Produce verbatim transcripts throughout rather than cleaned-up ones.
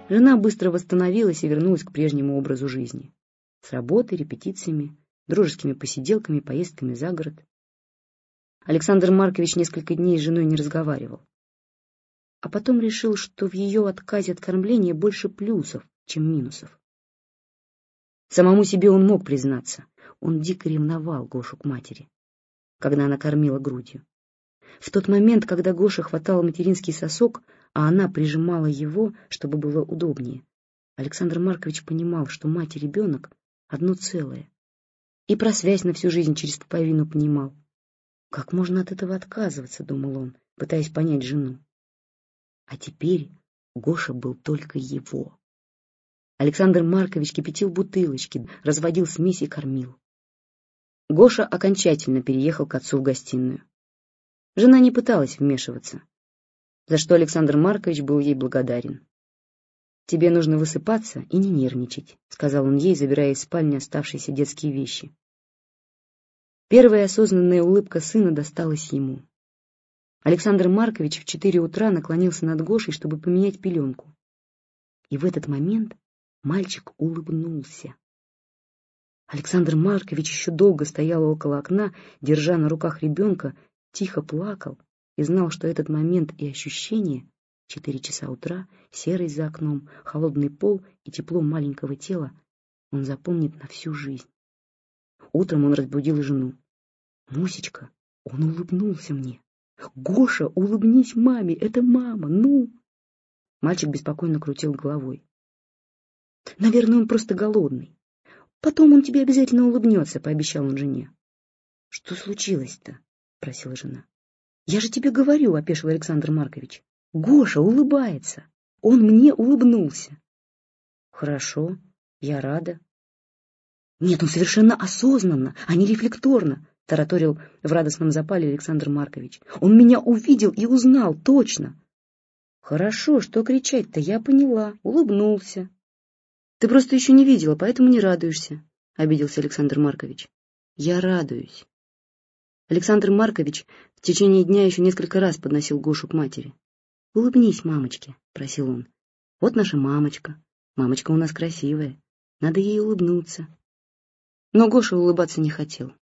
Жена быстро восстановилась и вернулась к прежнему образу жизни. С работой, репетициями, дружескими посиделками, поездками за город. Александр Маркович несколько дней с женой не разговаривал. А потом решил, что в ее отказе от кормления больше плюсов, чем минусов. Самому себе он мог признаться. Он дико ревновал Гошу к матери, когда она кормила грудью. В тот момент, когда Гоша хватал материнский сосок, а она прижимала его, чтобы было удобнее, Александр Маркович понимал, что мать и ребенок — одно целое. И про связь на всю жизнь через пуповину понимал. Как можно от этого отказываться, думал он, пытаясь понять жену. А теперь Гоша был только его. Александр Маркович кипятил бутылочки, разводил смесь и кормил. Гоша окончательно переехал к отцу в гостиную. Жена не пыталась вмешиваться, за что Александр Маркович был ей благодарен. «Тебе нужно высыпаться и не нервничать», — сказал он ей, забирая из спальни оставшиеся детские вещи. Первая осознанная улыбка сына досталась ему. Александр Маркович в четыре утра наклонился над Гошей, чтобы поменять пеленку. И в этот момент мальчик улыбнулся. Александр Маркович еще долго стоял около окна, держа на руках ребенка, тихо плакал и знал, что этот момент и ощущение — четыре часа утра, серость за окном, холодный пол и тепло маленького тела — он запомнит на всю жизнь. Утром он разбудил жену. «Мусечка, он улыбнулся мне. Гоша, улыбнись маме, это мама, ну!» Мальчик беспокойно крутил головой. «Наверное, он просто голодный. Потом он тебе обязательно улыбнется», — пообещал он жене. «Что случилось-то?» — просила жена. «Я же тебе говорю», — опешил Александр Маркович. «Гоша улыбается. Он мне улыбнулся». «Хорошо, я рада». «Нет, он совершенно осознанно, а не рефлекторно», — тараторил в радостном запале Александр Маркович. «Он меня увидел и узнал, точно». «Хорошо, что кричать-то, я поняла, улыбнулся». «Ты просто еще не видела, поэтому не радуешься», — обиделся Александр Маркович. «Я радуюсь». Александр Маркович в течение дня еще несколько раз подносил Гошу к матери. «Улыбнись, мамочке», — просил он. «Вот наша мамочка. Мамочка у нас красивая. Надо ей улыбнуться». Но Гоша улыбаться не хотел.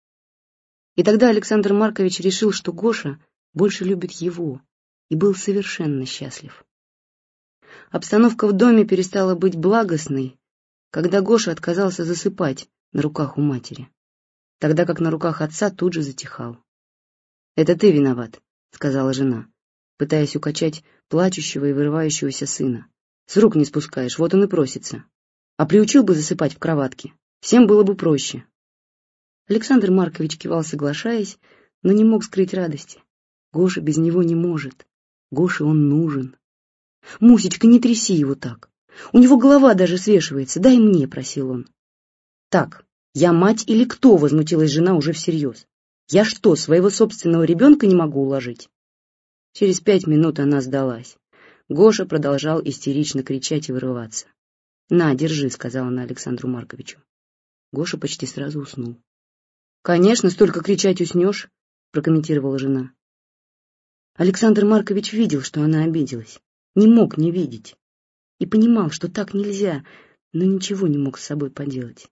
И тогда Александр Маркович решил, что Гоша больше любит его, и был совершенно счастлив. Обстановка в доме перестала быть благостной, когда Гоша отказался засыпать на руках у матери, тогда как на руках отца тут же затихал. «Это ты виноват», — сказала жена, пытаясь укачать плачущего и вырывающегося сына. «С рук не спускаешь, вот он и просится. А приучил бы засыпать в кроватке, всем было бы проще». Александр Маркович кивал, соглашаясь, но не мог скрыть радости. Гоша без него не может. Гоше он нужен. «Мусечка, не тряси его так. У него голова даже свешивается. Дай мне», — просил он. «Так, я мать или кто?» — возмутилась жена уже всерьез. «Я что, своего собственного ребенка не могу уложить?» Через пять минут она сдалась. Гоша продолжал истерично кричать и вырываться. «На, держи», — сказала она Александру Марковичу. Гоша почти сразу уснул. «Конечно, столько кричать уснешь», — прокомментировала жена. Александр Маркович видел, что она обиделась. Не мог не видеть. И понимал, что так нельзя, но ничего не мог с собой поделать.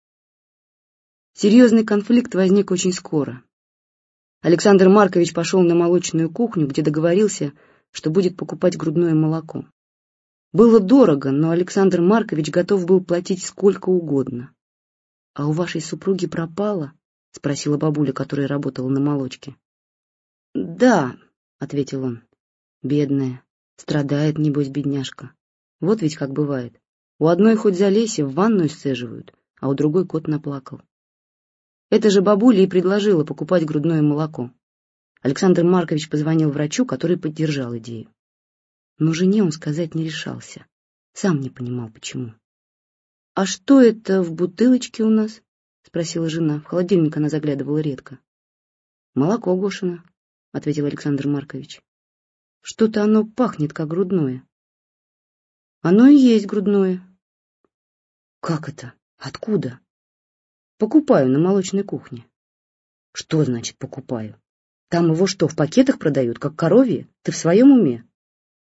Серьезный конфликт возник очень скоро. Александр Маркович пошел на молочную кухню, где договорился, что будет покупать грудное молоко. Было дорого, но Александр Маркович готов был платить сколько угодно. «А у вашей супруги пропало?» — спросила бабуля, которая работала на молочке. «Да», — ответил он. «Бедная, страдает, небось, бедняжка. Вот ведь как бывает. У одной хоть залейся, в ванную сцеживают, а у другой кот наплакал». Эта же бабуля и предложила покупать грудное молоко. Александр Маркович позвонил врачу, который поддержал идею. Но жене он сказать не решался. Сам не понимал, почему. «А что это в бутылочке у нас?» — спросила жена. В холодильник она заглядывала редко. «Молоко Гошино», — ответил Александр Маркович. «Что-то оно пахнет, как грудное». «Оно и есть грудное». «Как это? Откуда?» «Покупаю на молочной кухне». «Что значит покупаю? Там его что, в пакетах продают, как коровье? Ты в своем уме?»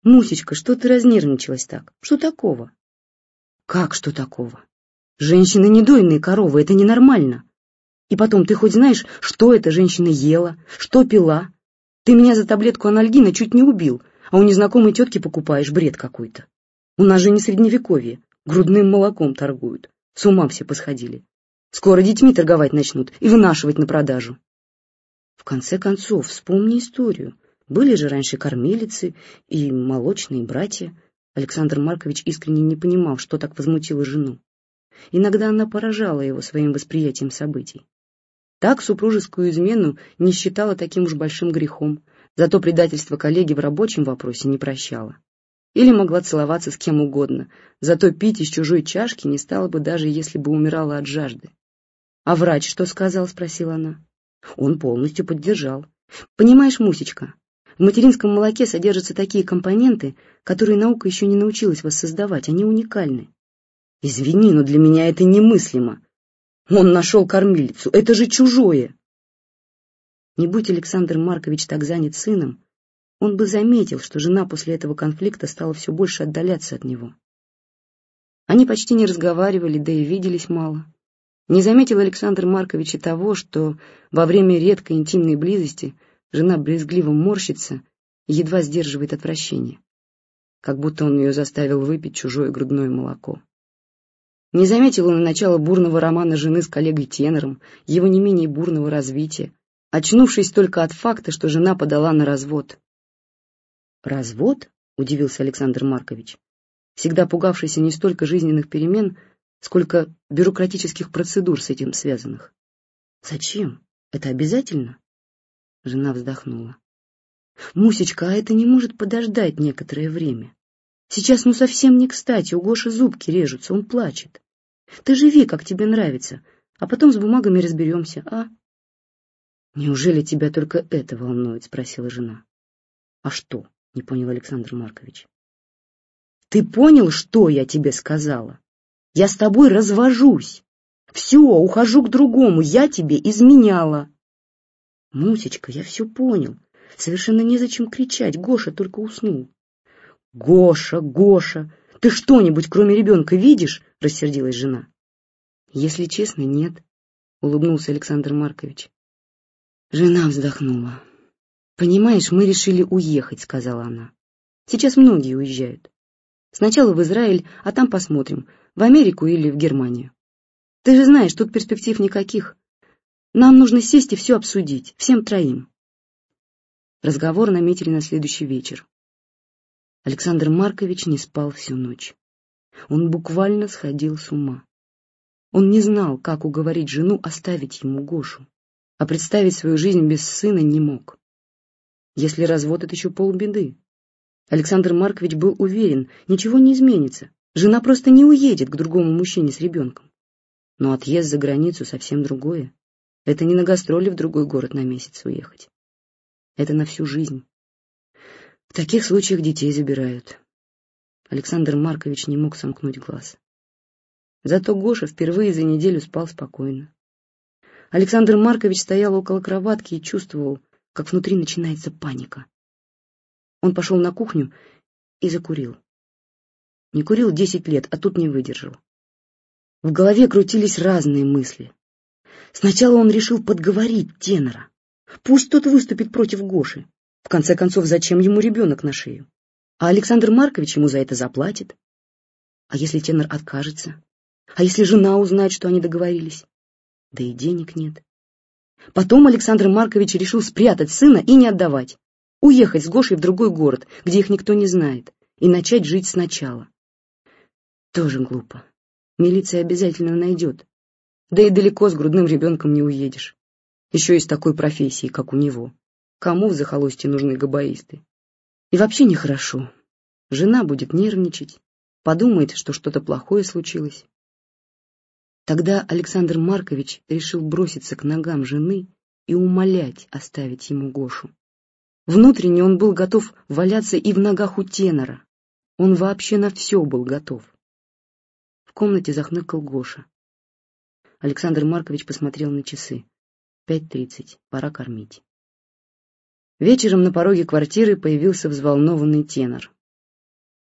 Мусечка, что ты разнервничалась так? Что такого? Как что такого? Женщины не дойные коровы, это ненормально. И потом, ты хоть знаешь, что эта женщина ела, что пила? Ты меня за таблетку анальгина чуть не убил, а у незнакомой тетки покупаешь бред какой-то. У нас же не средневековье, грудным молоком торгуют. С ума все посходили. Скоро детьми торговать начнут и вынашивать на продажу. В конце концов, вспомни историю. Были же раньше кормилицы и молочные братья. Александр Маркович искренне не понимал, что так возмутило жену. Иногда она поражала его своим восприятием событий. Так супружескую измену не считала таким уж большим грехом, зато предательство коллеги в рабочем вопросе не прощала. Или могла целоваться с кем угодно, зато пить из чужой чашки не стала бы, даже если бы умирала от жажды. «А врач что сказал?» — спросила она. Он полностью поддержал. «Понимаешь, Мусечка, в материнском молоке содержатся такие компоненты, которые наука еще не научилась воссоздавать, они уникальны». «Извини, но для меня это немыслимо. Он нашел кормилицу, это же чужое!» Не будь Александр Маркович так занят сыном, он бы заметил, что жена после этого конфликта стала все больше отдаляться от него. Они почти не разговаривали, да и виделись мало. Не заметил Александр Маркович и того, что во время редкой интимной близости жена брезгливо морщится и едва сдерживает отвращение, как будто он ее заставил выпить чужое грудное молоко. Не заметил он и начала бурного романа жены с коллегой-тенором, его не менее бурного развития, очнувшись только от факта, что жена подала на развод. «Развод?» — удивился Александр Маркович, всегда пугавшийся не столько жизненных перемен, сколько бюрократических процедур с этим связанных. «Зачем? Это обязательно?» Жена вздохнула. «Мусечка, а это не может подождать некоторое время. Сейчас ну совсем не кстати, у Гоши зубки режутся, он плачет. Ты живи, как тебе нравится, а потом с бумагами разберемся, а?» «Неужели тебя только это волнует?» — спросила жена. «А что?» — не понял Александр Маркович. «Ты понял, что я тебе сказала? Я с тобой развожусь. Все, ухожу к другому, я тебе изменяла». «Мусечка, я все понял. Совершенно незачем кричать, Гоша только уснул». «Гоша, Гоша, ты что-нибудь кроме ребенка видишь?» — рассердилась жена. «Если честно, нет», — улыбнулся Александр Маркович. Жена вздохнула. «Понимаешь, мы решили уехать», — сказала она. «Сейчас многие уезжают. Сначала в Израиль, а там посмотрим, в Америку или в Германию. Ты же знаешь, тут перспектив никаких. Нам нужно сесть и все обсудить, всем троим». Разговор наметили на следующий вечер. Александр Маркович не спал всю ночь. Он буквально сходил с ума. Он не знал, как уговорить жену оставить ему Гошу, а представить свою жизнь без сына не мог. Если развод — это еще полбеды. Александр Маркович был уверен, ничего не изменится, жена просто не уедет к другому мужчине с ребенком. Но отъезд за границу совсем другое. Это не на гастроли в другой город на месяц уехать. Это на всю жизнь. В таких случаях детей забирают. Александр Маркович не мог сомкнуть глаз. Зато Гоша впервые за неделю спал спокойно. Александр Маркович стоял около кроватки и чувствовал, как внутри начинается паника. Он пошел на кухню и закурил. Не курил десять лет, а тут не выдержал. В голове крутились разные мысли. Сначала он решил подговорить тенора. Пусть тот выступит против Гоши. В конце концов, зачем ему ребенок на шею? А Александр Маркович ему за это заплатит. А если тенор откажется? А если жена узнает, что они договорились? Да и денег нет. Потом Александр Маркович решил спрятать сына и не отдавать. Уехать с Гошей в другой город, где их никто не знает, и начать жить сначала. Тоже глупо. Милиция обязательно найдет. Да и далеко с грудным ребенком не уедешь. Еще и с такой профессией, как у него. Кому в захолустье нужны габаисты? И вообще нехорошо. Жена будет нервничать, подумает, что что-то плохое случилось. Тогда Александр Маркович решил броситься к ногам жены и умолять оставить ему Гошу. Внутренне он был готов валяться и в ногах у тенора. Он вообще на все был готов. В комнате захныкал Гоша. Александр Маркович посмотрел на часы. Пять тридцать, пора кормить. Вечером на пороге квартиры появился взволнованный тенор.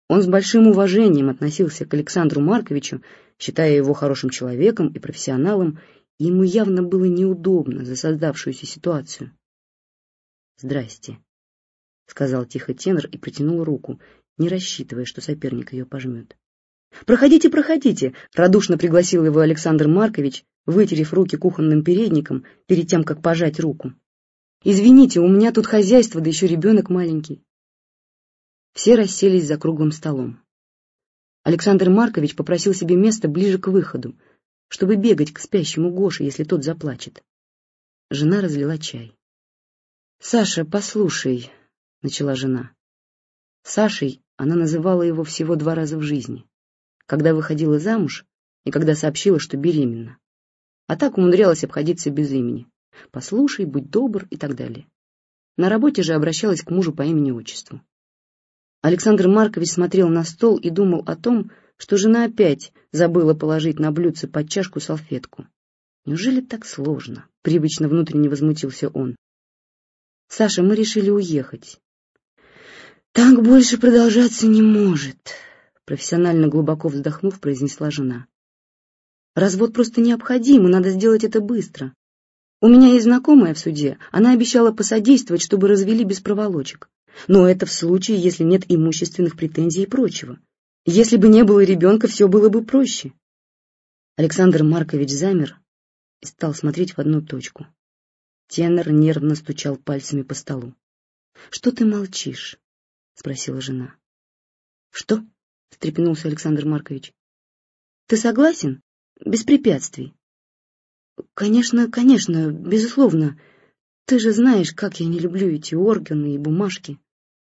Он с большим уважением относился к Александру Марковичу, считая его хорошим человеком и профессионалом, и ему явно было неудобно за создавшуюся ситуацию. «Здрасте», — сказал тихо тенор и протянул руку, не рассчитывая, что соперник ее пожмет. «Проходите, проходите!» — радушно пригласил его Александр Маркович, вытерев руки кухонным передником перед тем, как пожать руку. «Извините, у меня тут хозяйство, да еще ребенок маленький». Все расселись за круглым столом. Александр Маркович попросил себе место ближе к выходу, чтобы бегать к спящему Гоше, если тот заплачет. Жена разлила чай. «Саша, послушай», — начала жена. Сашей она называла его всего два раза в жизни, когда выходила замуж и когда сообщила, что беременна. А так умудрялась обходиться без имени. «Послушай, будь добр» и так далее. На работе же обращалась к мужу по имени-отчеству. Александр Маркович смотрел на стол и думал о том, что жена опять забыла положить на блюдце под чашку салфетку. «Неужели так сложно?» — привычно внутренне возмутился он. «Саша, мы решили уехать». «Так больше продолжаться не может», — профессионально глубоко вздохнув, произнесла жена. «Развод просто необходим, и надо сделать это быстро. У меня есть знакомая в суде, она обещала посодействовать, чтобы развели без проволочек. Но это в случае, если нет имущественных претензий и прочего. Если бы не было ребенка, все было бы проще». Александр Маркович замер и стал смотреть в одну точку. Тенор нервно стучал пальцами по столу. «Что ты молчишь?» — спросила жена. «Что?» — встрепенулся Александр Маркович. «Ты согласен? Без препятствий». «Конечно, конечно, безусловно. Ты же знаешь, как я не люблю эти органы и бумажки».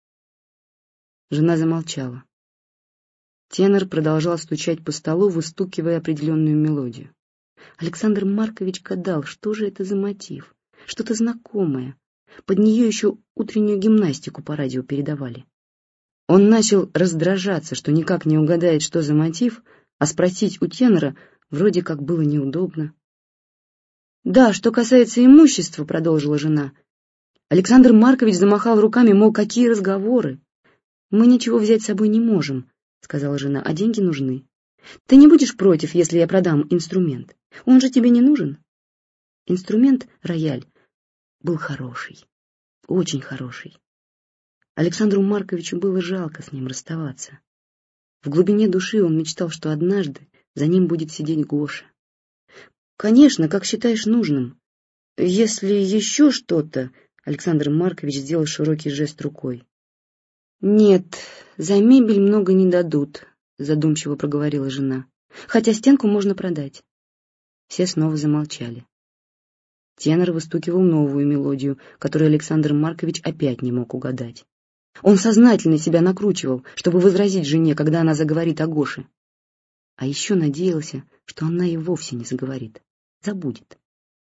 Жена замолчала. Тенор продолжал стучать по столу, выстукивая определенную мелодию. Александр Маркович гадал, что же это за мотив, что-то знакомое. Под нее еще утреннюю гимнастику по радио передавали. Он начал раздражаться, что никак не угадает, что за мотив, а спросить у тенора вроде как было неудобно. «Да, что касается имущества», — продолжила жена. Александр Маркович замахал руками, мол, какие разговоры. «Мы ничего взять с собой не можем», — сказала жена, — «а деньги нужны. Ты не будешь против, если я продам инструмент? Он же тебе не нужен». Инструмент, рояль, был хороший, очень хороший. Александру Марковичу было жалко с ним расставаться. В глубине души он мечтал, что однажды за ним будет сидеть Гоша. «Конечно, как считаешь нужным. Если еще что-то...» Александр Маркович сделал широкий жест рукой. «Нет, за мебель много не дадут», — задумчиво проговорила жена. «Хотя стенку можно продать». Все снова замолчали. Тенор выстукивал новую мелодию, которую Александр Маркович опять не мог угадать. Он сознательно себя накручивал, чтобы возразить жене, когда она заговорит о Гоше. А еще надеялся, что она и вовсе не заговорит, забудет.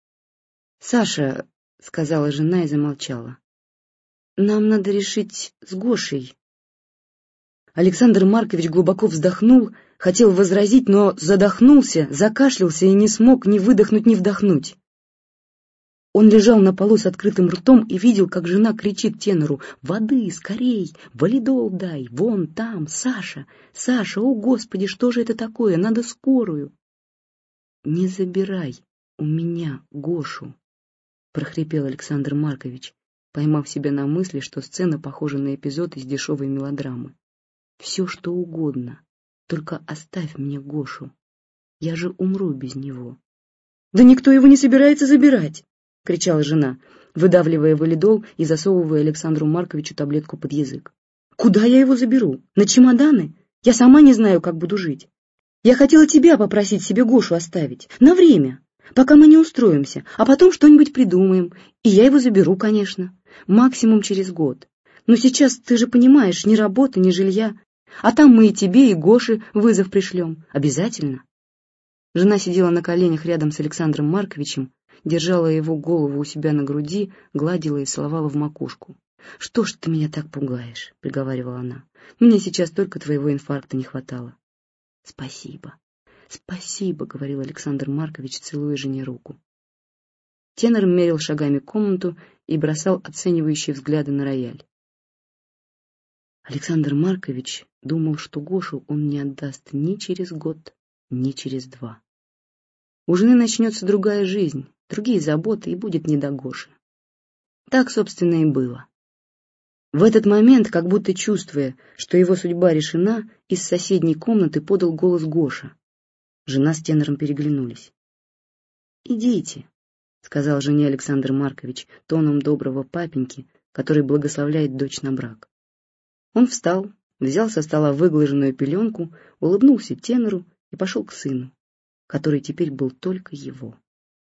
«Саша», — сказала жена и замолчала, — «нам надо решить с Гошей». Александр Маркович глубоко вздохнул, хотел возразить, но задохнулся, закашлялся и не смог ни выдохнуть, ни вдохнуть. Он лежал на полу с открытым ртом и видел, как жена кричит тенору: «Воды, скорей! Валидол дай! Вон там! Саша! Саша! О, Господи, что же это такое? Надо скорую!» «Не забирай у меня Гошу!» — прохрипел Александр Маркович, поймав себя на мысли, что сцена похожа на эпизод из дешевой мелодрамы. «Все, что угодно, только оставь мне Гошу. Я же умру без него». «Да никто его не собирается забирать!» — кричала жена, выдавливая валидол и засовывая Александру Марковичу таблетку под язык. «Куда я его заберу? На чемоданы? Я сама не знаю, как буду жить. Я хотела тебя попросить себе Гошу оставить. На время, пока мы не устроимся, а потом что-нибудь придумаем. И я его заберу, конечно. Максимум через год. Но сейчас, ты же понимаешь, ни работы, ни жилья. А там мы и тебе, и Гоше вызов пришлем. Обязательно». Жена сидела на коленях рядом с Александром Марковичем, держала его голову у себя на груди, гладила и целовала в макушку. «Что ж ты меня так пугаешь?» — приговаривала она. «Мне сейчас только твоего инфаркта не хватало». «Спасибо, спасибо», — говорил Александр Маркович, целуя жене руку. Тенор мерил шагами комнату и бросал оценивающие взгляды на рояль. Александр Маркович думал, что Гошу он не отдаст ни через год, ни через два. У жены начнется другая жизнь, другие заботы, и будет не до Гоши. Так, собственно, и было. В этот момент, как будто чувствуя, что его судьба решена, из соседней комнаты подал голос Гоша. Жена с тенором переглянулись. «Идите», — сказал жене Александр Маркович тоном доброго папеньки, который благословляет дочь на брак. Он встал, взял со стола выглаженную пеленку, улыбнулся тенору и пошел к сыну, который теперь был только его.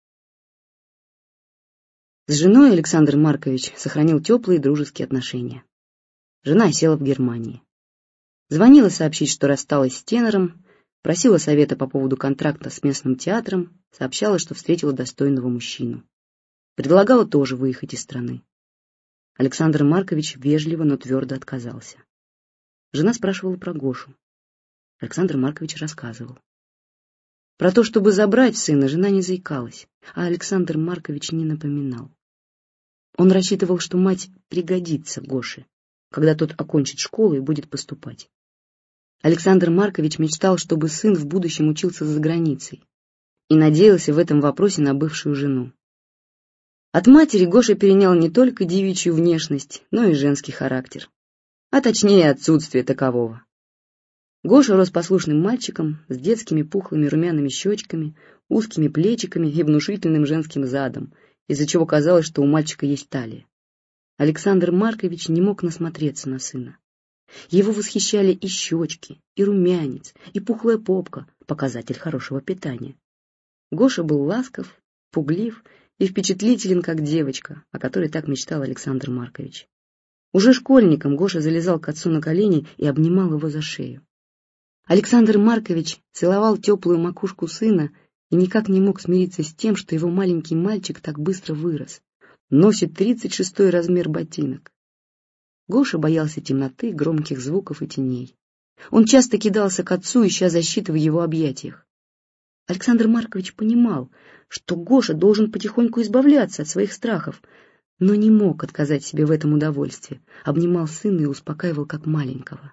С женой Александр Маркович сохранил теплые дружеские отношения. Жена села в Германии. Звонила сообщить, что рассталась с тенором, просила совета по поводу контракта с местным театром, сообщала, что встретила достойного мужчину. Предлагала тоже выехать из страны. Александр Маркович вежливо, но твердо отказался. Жена спрашивала про Гошу. Александр Маркович рассказывал. Про то, чтобы забрать сына, жена не заикалась, а Александр Маркович не напоминал. Он рассчитывал, что мать пригодится Гоше, когда тот окончит школу и будет поступать. Александр Маркович мечтал, чтобы сын в будущем учился за границей, и надеялся в этом вопросе на бывшую жену. От матери Гоша перенял не только девичью внешность, но и женский характер, а точнее отсутствие такового. Гоша рос послушным мальчиком с детскими пухлыми румяными щечками, узкими плечиками и внушительным женским задом, из-за чего казалось, что у мальчика есть талия. Александр Маркович не мог насмотреться на сына. Его восхищали и щечки, и румянец, и пухлая попка, показатель хорошего питания. Гоша был ласков, пуглив и впечатлителен, как девочка, о которой так мечтал Александр Маркович. Уже школьником Гоша залезал к отцу на колени и обнимал его за шею. Александр Маркович целовал теплую макушку сына и никак не мог смириться с тем, что его маленький мальчик так быстро вырос, носит тридцать шестой размер ботинок. Гоша боялся темноты, громких звуков и теней. Он часто кидался к отцу, ища защиты в его объятиях. Александр Маркович понимал, что Гоша должен потихоньку избавляться от своих страхов, но не мог отказать себе в этом удовольствии, обнимал сына и успокаивал как маленького.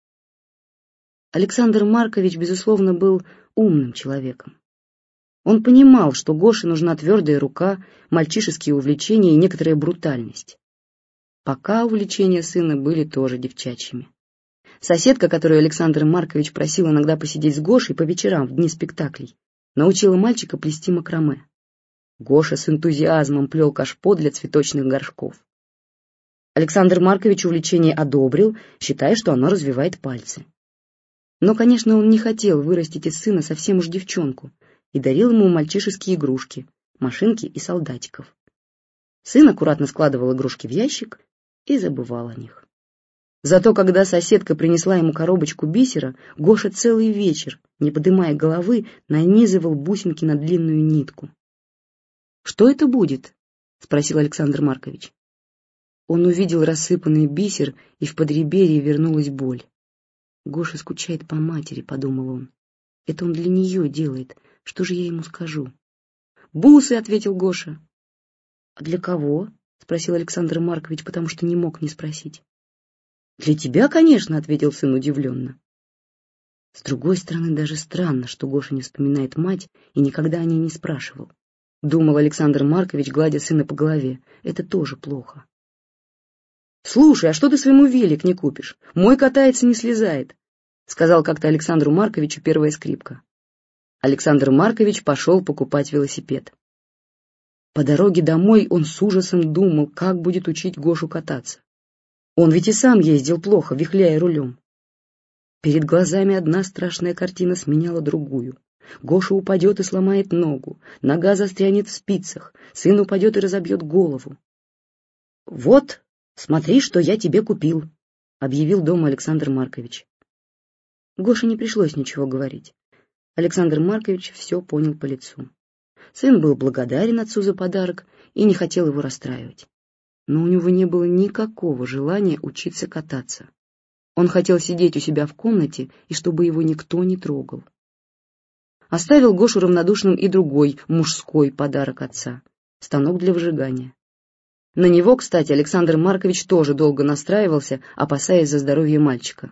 Александр Маркович, безусловно, был умным человеком. Он понимал, что Гоше нужна твердая рука, мальчишеские увлечения и некоторая брутальность. Пока увлечения сына были тоже девчачьими. Соседка, которую Александр Маркович просил иногда посидеть с Гошей по вечерам в дни спектаклей, научила мальчика плести макраме. Гоша с энтузиазмом плел кашпо для цветочных горшков. Александр Маркович увлечение одобрил, считая, что оно развивает пальцы. Но, конечно, он не хотел вырастить из сына совсем уж девчонку и дарил ему мальчишеские игрушки, машинки и солдатиков. Сын аккуратно складывал игрушки в ящик и забывал о них. Зато когда соседка принесла ему коробочку бисера, Гоша целый вечер, не поднимая головы, нанизывал бусинки на длинную нитку. «Что это будет?» — спросил Александр Маркович. Он увидел рассыпанный бисер, и в подреберье вернулась боль. «Гоша скучает по матери», — подумал он. «Это он для нее делает. Что же я ему скажу?» «Бусы», — ответил Гоша. «А для кого?» — спросил Александр Маркович, потому что не мог не спросить. «Для тебя, конечно», — ответил сын удивленно. С другой стороны, даже странно, что Гоша не вспоминает мать и никогда о ней не спрашивал. Думал Александр Маркович, гладя сына по голове. Это тоже плохо. «Слушай, а что ты своему велик не купишь? Мой катается, не слезает», — сказал как-то Александру Марковичу первая скрипка. Александр Маркович пошел покупать велосипед. По дороге домой он с ужасом думал, как будет учить Гошу кататься. Он ведь и сам ездил плохо, вихляя рулем. Перед глазами одна страшная картина сменяла другую. Гоша упадет и сломает ногу, нога застрянет в спицах, сын упадет и разобьет голову. «Вот, смотри, что я тебе купил», — объявил дома Александр Маркович. Гоше не пришлось ничего говорить. Александр Маркович все понял по лицу. Сын был благодарен отцу за подарок и не хотел его расстраивать. Но у него не было никакого желания учиться кататься. Он хотел сидеть у себя в комнате, и чтобы его никто не трогал. Оставил Гошу равнодушным и другой мужской подарок отца — станок для выжигания. На него, кстати, Александр Маркович тоже долго настраивался, опасаясь за здоровье мальчика.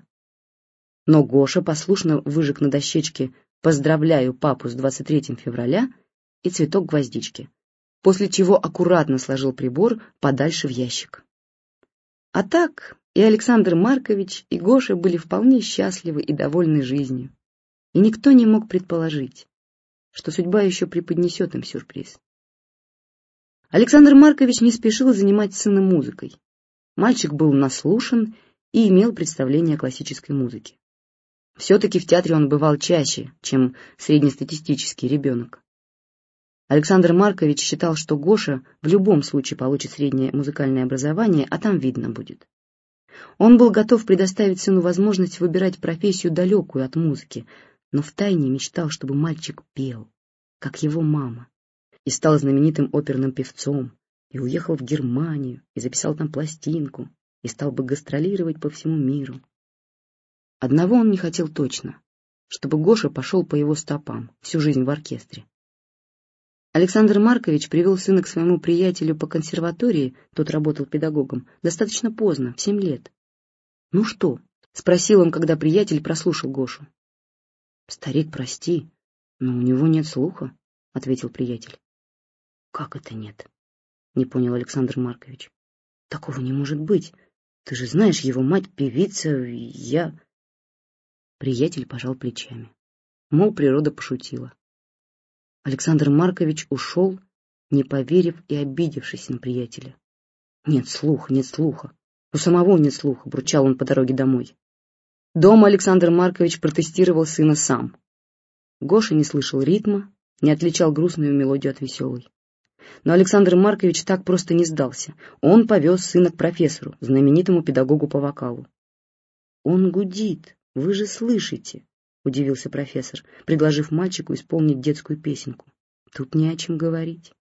Но Гоша послушно выжег на дощечке «Поздравляю папу с двадцать третьим февраля» и цветок гвоздички, после чего аккуратно сложил прибор подальше в ящик. А так и Александр Маркович, и Гоша были вполне счастливы и довольны жизнью, и никто не мог предположить, что судьба еще преподнесет им сюрприз. Александр Маркович не спешил занимать сына музыкой. Мальчик был наслушан и имел представление о классической музыке. Все-таки в театре он бывал чаще, чем среднестатистический ребенок. Александр Маркович считал, что Гоша в любом случае получит среднее музыкальное образование, а там видно будет. Он был готов предоставить сыну возможность выбирать профессию далекую от музыки, но втайне мечтал, чтобы мальчик пел, как его мама, и стал знаменитым оперным певцом, и уехал в Германию, и записал там пластинку, и стал бы гастролировать по всему миру. Одного он не хотел точно, чтобы Гоша пошел по его стопам всю жизнь в оркестре. Александр Маркович привел сына к своему приятелю по консерватории, тот работал педагогом, достаточно поздно, в семь лет. «Ну что?» — спросил он, когда приятель прослушал Гошу. «Старик, прости, но у него нет слуха», — ответил приятель. «Как это нет?» — не понял Александр Маркович. «Такого не может быть. Ты же знаешь, его мать певица, я...» Приятель пожал плечами. Мол, природа пошутила. Александр Маркович ушел, не поверив и обидевшись на приятеля. «Нет слуха, нет слуха. У самого нет слуха», — бурчал он по дороге домой. Дома Александр Маркович протестировал сына сам. Гоша не слышал ритма, не отличал грустную мелодию от веселой. Но Александр Маркович так просто не сдался. Он повез сына к профессору, знаменитому педагогу по вокалу. «Он гудит, вы же слышите», — удивился профессор, предложив мальчику исполнить детскую песенку. «Тут не о чем говорить».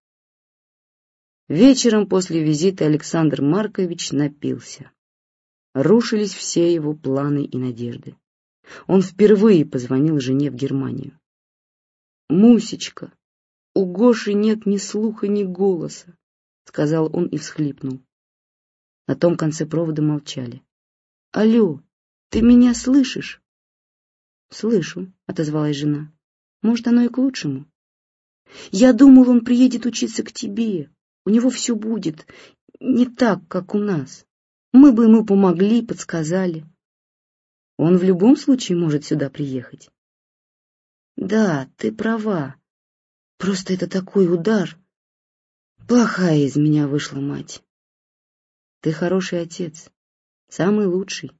Вечером после визита Александр Маркович напился. Рушились все его планы и надежды. Он впервые позвонил жене в Германию. «Мусечка, у Гоши нет ни слуха, ни голоса», — сказал он и всхлипнул. На том конце провода молчали. «Алло, ты меня слышишь?» «Слышу», — отозвалась жена. «Может, оно и к лучшему. Я думал, он приедет учиться к тебе. У него все будет не так, как у нас. Мы бы ему помогли, подсказали. Он в любом случае может сюда приехать». «Да, ты права. Просто это такой удар. Плохая из меня вышла мать. Ты хороший отец, самый лучший».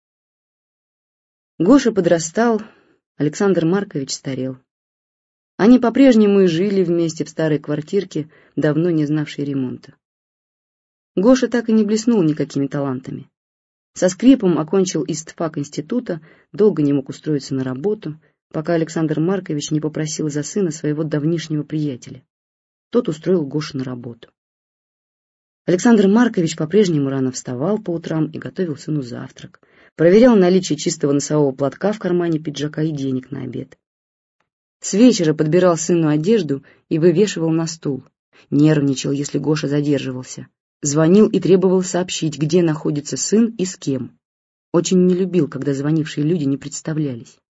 Гоша подрастал, Александр Маркович старел. Они по-прежнему и жили вместе в старой квартирке, давно не знавшей ремонта. Гоша так и не блеснул никакими талантами. Со скрипом окончил истфак института, долго не мог устроиться на работу, пока Александр Маркович не попросил за сына своего давнишнего приятеля. Тот устроил Гошу на работу. Александр Маркович по-прежнему рано вставал по утрам и готовил сыну завтрак, проверял наличие чистого носового платка в кармане пиджака и денег на обед. С вечера подбирал сыну одежду и вывешивал на стул. Нервничал, если Гоша задерживался. Звонил и требовал сообщить, где находится сын и с кем. Очень не любил, когда звонившие люди не представлялись.